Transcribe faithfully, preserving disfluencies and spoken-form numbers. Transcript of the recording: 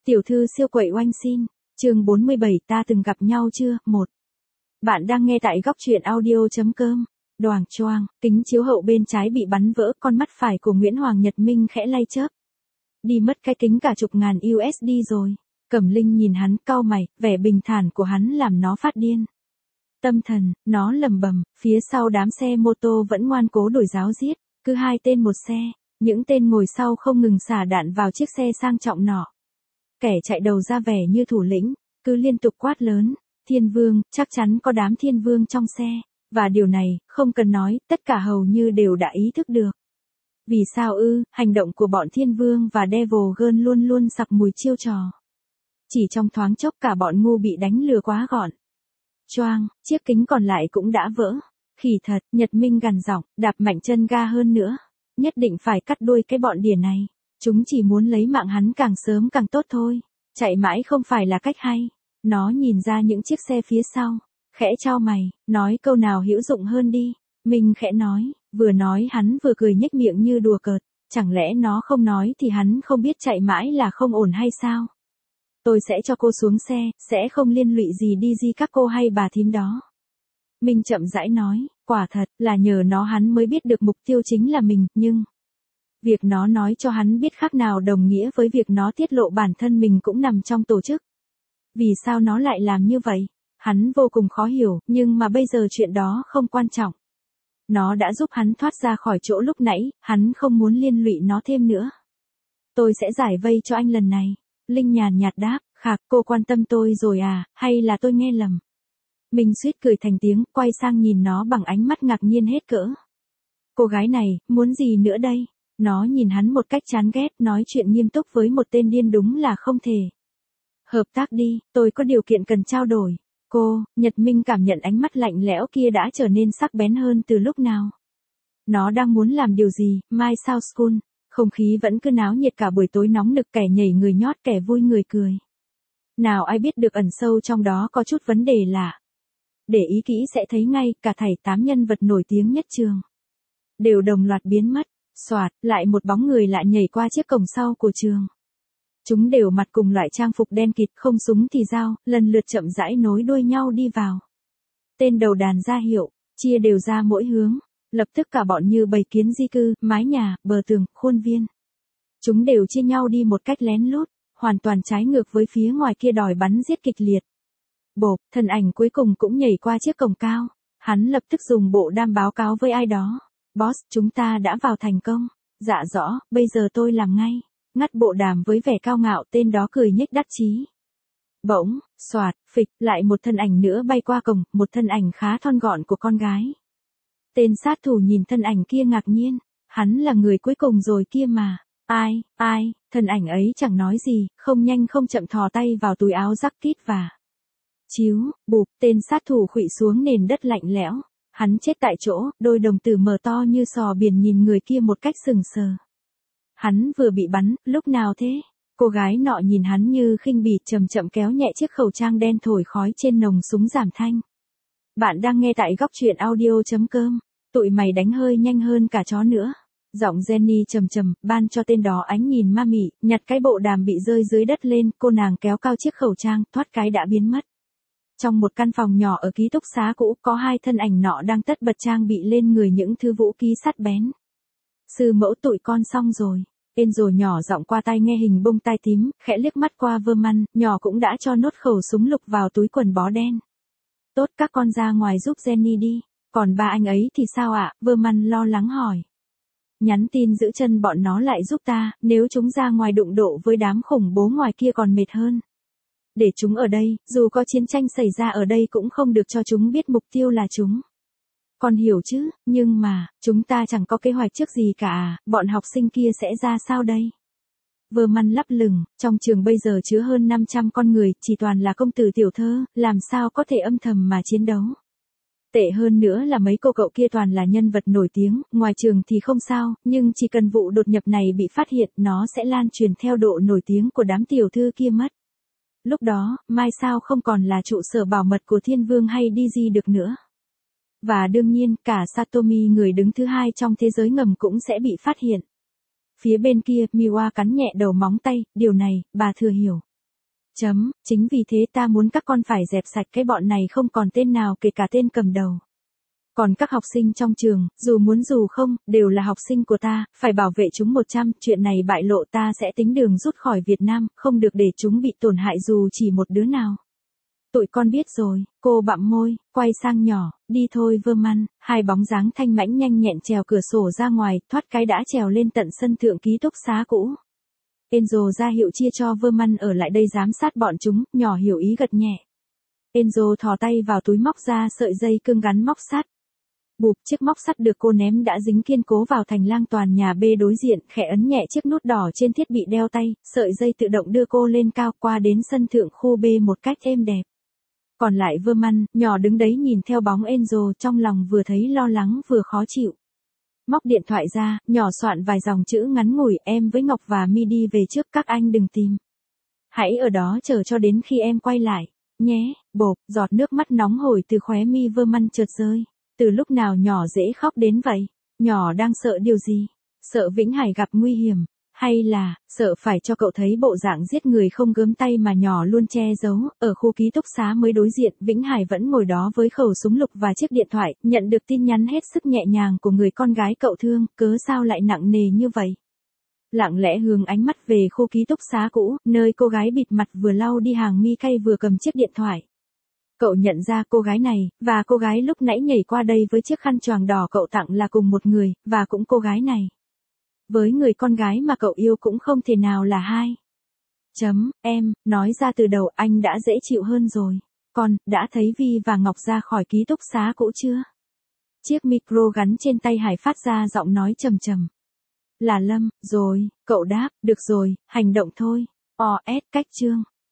Tiểu thư siêu quậy oanh xin, chương bốn mươi bảy ta từng gặp nhau chưa, một. Bạn đang nghe tại góc truyện audio.com. Đoàng choang, kính chiếu hậu bên trái bị bắn vỡ, con mắt phải của Nguyễn Hoàng Nhật Minh khẽ lay chớp. Đi mất cái kính cả chục ngàn u ét đê rồi. Cẩm Linh nhìn hắn cau mày, vẻ bình thản của hắn làm nó phát điên. Tâm thần, nó lầm bầm, phía sau đám xe mô tô vẫn ngoan cố đổi giáo giết, cứ hai tên một xe, những tên ngồi sau không ngừng xả đạn vào chiếc xe sang trọng nọ. Kẻ chạy đầu ra vẻ như thủ lĩnh, cứ liên tục quát lớn, Thiên Vương, chắc chắn có đám Thiên Vương trong xe, và điều này, không cần nói, tất cả hầu như đều đã ý thức được. Vì sao ư, hành động của bọn Thiên Vương và Devil Girl luôn luôn sặc mùi chiêu trò. Chỉ trong thoáng chốc cả bọn ngu bị đánh lừa quá gọn. Choang, chiếc kính còn lại cũng đã vỡ. Khỉ thật, Nhật Minh gằn giọng, đạp mạnh chân ga hơn nữa. Nhất định phải cắt đuôi cái bọn đỉa này. Chúng chỉ muốn lấy mạng hắn càng sớm càng tốt thôi. Chạy mãi không phải là cách hay. Nó nhìn ra những chiếc xe phía sau. Khẽ chau mày, nói câu nào hữu dụng hơn đi. Minh khẽ nói, vừa nói hắn vừa cười nhếch miệng như đùa cợt. Chẳng lẽ nó không nói thì hắn không biết chạy mãi là không ổn hay sao? Tôi sẽ cho cô xuống xe, sẽ không liên lụy gì đi di các cô hay bà thím đó. Minh chậm rãi nói, quả thật là nhờ nó hắn mới biết được mục tiêu chính là mình, nhưng việc nó nói cho hắn biết khác nào đồng nghĩa với việc nó tiết lộ bản thân mình cũng nằm trong tổ chức. Vì sao nó lại làm như vậy? Hắn vô cùng khó hiểu, nhưng mà bây giờ chuyện đó không quan trọng. Nó đã giúp hắn thoát ra khỏi chỗ lúc nãy, hắn không muốn liên lụy nó thêm nữa. Tôi sẽ giải vây cho anh lần này. Linh nhàn nhạt đáp, khạc, cô quan tâm tôi rồi à, hay là tôi nghe lầm? Mình suýt cười thành tiếng, quay sang nhìn nó bằng ánh mắt ngạc nhiên hết cỡ. Cô gái này, muốn gì nữa đây? Nó nhìn hắn một cách chán ghét, nói chuyện nghiêm túc với một tên điên đúng là không thể. Hợp tác đi, tôi có điều kiện cần trao đổi. Cô, Nhật Minh cảm nhận ánh mắt lạnh lẽo kia đã trở nên sắc bén hơn từ lúc nào. Nó đang muốn làm điều gì, My South School? Không khí vẫn cứ náo nhiệt cả buổi tối nóng nực, kẻ nhảy người nhót, kẻ vui người cười. Nào ai biết được ẩn sâu trong đó có chút vấn đề lạ. Để ý kỹ sẽ thấy ngay, cả thảy tám nhân vật nổi tiếng nhất trường đều đồng loạt biến mất. Soạt, lại một bóng người lạ nhảy qua chiếc cổng sau của trường. Chúng đều mặc cùng loại trang phục đen kịt, không súng thì dao, lần lượt chậm rãi nối đuôi nhau đi vào. Tên đầu đàn ra hiệu, chia đều ra mỗi hướng. Lập tức cả bọn như bầy kiến di cư, mái nhà, bờ tường, khuôn viên. Chúng đều chia nhau đi một cách lén lút, hoàn toàn trái ngược với phía ngoài kia đòi bắn giết kịch liệt. Bộp, thân ảnh cuối cùng cũng nhảy qua chiếc cổng cao. Hắn lập tức dùng bộ đàm báo cáo với ai đó. Boss, chúng ta đã vào thành công. Dạ rõ, bây giờ tôi làm ngay. Ngắt bộ đàm với vẻ cao ngạo, tên đó cười nhếch đắc chí. Bỗng, xoạt, phịch, lại một thân ảnh nữa bay qua cổng, một thân ảnh khá thon gọn của con gái. Tên sát thủ nhìn thân ảnh kia ngạc nhiên, hắn là người cuối cùng rồi kia mà. Ai, ai, thân ảnh ấy chẳng nói gì, không nhanh không chậm thò tay vào túi áo jacket và chiếu, bụp, tên sát thủ khuỵu xuống nền đất lạnh lẽo. Hắn chết tại chỗ, đôi đồng tử mở to như sò biển nhìn người kia một cách sừng sờ. Hắn vừa bị bắn, lúc nào thế? Cô gái nọ nhìn hắn như khinh bỉ, chậm chậm kéo nhẹ chiếc khẩu trang đen thổi khói trên nòng súng giảm thanh. Bạn đang nghe tại góc truyện audio.com. Tụi mày đánh hơi nhanh hơn cả chó nữa. Giọng Jenny trầm trầm, ban cho tên đó ánh nhìn ma mị, nhặt cái bộ đàm bị rơi dưới đất lên, cô nàng kéo cao chiếc khẩu trang, thoát cái đã biến mất. Trong một căn phòng nhỏ ở ký túc xá cũ, có hai thân ảnh nọ đang tất bật trang bị lên người những thứ vũ khí sắt bén. Sư mẫu, tụi con xong rồi. Enzo nhỏ giọng qua tai nghe hình bông tai tím, khẽ liếc mắt qua Verman, nhỏ cũng đã cho nốt khẩu súng lục vào túi quần bó đen. Tốt, các con ra ngoài giúp Jenny đi. Còn ba anh ấy thì sao ạ? Verman lo lắng hỏi. Nhắn tin giữ chân bọn nó lại giúp ta, nếu chúng ra ngoài đụng độ với đám khủng bố ngoài kia còn mệt hơn. Để chúng ở đây, dù có chiến tranh xảy ra ở đây cũng không được cho chúng biết mục tiêu là chúng. Con hiểu chứ, nhưng mà, chúng ta chẳng có kế hoạch trước gì cả à, bọn học sinh kia sẽ ra sao đây? Verman lắp lửng, trong trường bây giờ chứa hơn năm trăm con người, chỉ toàn là công tử tiểu thơ, làm sao có thể âm thầm mà chiến đấu. Tệ hơn nữa là mấy cô cậu kia toàn là nhân vật nổi tiếng, ngoài trường thì không sao, nhưng chỉ cần vụ đột nhập này bị phát hiện, nó sẽ lan truyền theo độ nổi tiếng của đám tiểu thư kia mất. Lúc đó, mai sao không còn là trụ sở bảo mật của Thiên Vương hay đê giê được nữa. Và đương nhiên, cả Satomi người đứng thứ hai trong thế giới ngầm cũng sẽ bị phát hiện. Phía bên kia, Miwa cắn nhẹ đầu móng tay, điều này, bà thừa hiểu. Chấm, chính vì thế ta muốn các con phải dẹp sạch cái bọn này không còn tên nào kể cả tên cầm đầu. Còn các học sinh trong trường, dù muốn dù không, đều là học sinh của ta, phải bảo vệ chúng một trăm, chuyện này bại lộ ta sẽ tính đường rút khỏi Việt Nam, không được để chúng bị tổn hại dù chỉ một đứa nào. Tụi con biết rồi, cô bặm môi, quay sang nhỏ, đi thôi Verman, hai bóng dáng thanh mãnh nhanh nhẹn trèo cửa sổ ra ngoài, thoát cái đã trèo lên tận sân thượng ký túc xá cũ. Enzo ra hiệu chia cho Verman ở lại đây giám sát bọn chúng, nhỏ hiểu ý gật nhẹ. Enzo thò tay vào túi móc ra sợi dây cương gắn móc sắt. Bụp, chiếc móc sắt được cô ném đã dính kiên cố vào thành lang toàn nhà B đối diện, khẽ ấn nhẹ chiếc nút đỏ trên thiết bị đeo tay, sợi dây tự động đưa cô lên cao qua đến sân thượng khu B một cách êm đẹp. Còn lại Verman, nhỏ đứng đấy nhìn theo bóng Enzo, trong lòng vừa thấy lo lắng vừa khó chịu. Móc điện thoại ra, nhỏ soạn vài dòng chữ ngắn ngủi, em với Ngọc và My đi về trước, các anh đừng tìm. Hãy ở đó chờ cho đến khi em quay lại, nhé, bộp, giọt nước mắt nóng hổi từ khóe mi Verman chợt rơi. Từ lúc nào nhỏ dễ khóc đến vậy? Nhỏ đang sợ điều gì? Sợ Vĩnh Hải gặp nguy hiểm? Hay là, sợ phải cho cậu thấy bộ dạng giết người không gớm tay mà nhỏ luôn che giấu? Ở khu ký túc xá mới đối diện, Vĩnh Hải vẫn ngồi đó với khẩu súng lục và chiếc điện thoại, nhận được tin nhắn hết sức nhẹ nhàng của người con gái cậu thương, cớ sao lại nặng nề như vậy? Lặng lẽ hướng ánh mắt về khu ký túc xá cũ, nơi cô gái bịt mặt vừa lau đi hàng mi cay vừa cầm chiếc điện thoại. Cậu nhận ra cô gái này, và cô gái lúc nãy nhảy qua đây với chiếc khăn choàng đỏ cậu tặng là cùng một người, và cũng cô gái này. Với người con gái mà cậu yêu cũng không thể nào là hai. Chấm, em, nói ra từ đầu anh đã dễ chịu hơn rồi. Con, đã thấy Vi và Ngọc ra khỏi ký túc xá cũ chưa? Chiếc micro gắn trên tay Hải phát ra giọng nói trầm trầm. Là Lâm, rồi, cậu đáp, được rồi, hành động thôi. o ét cách chương.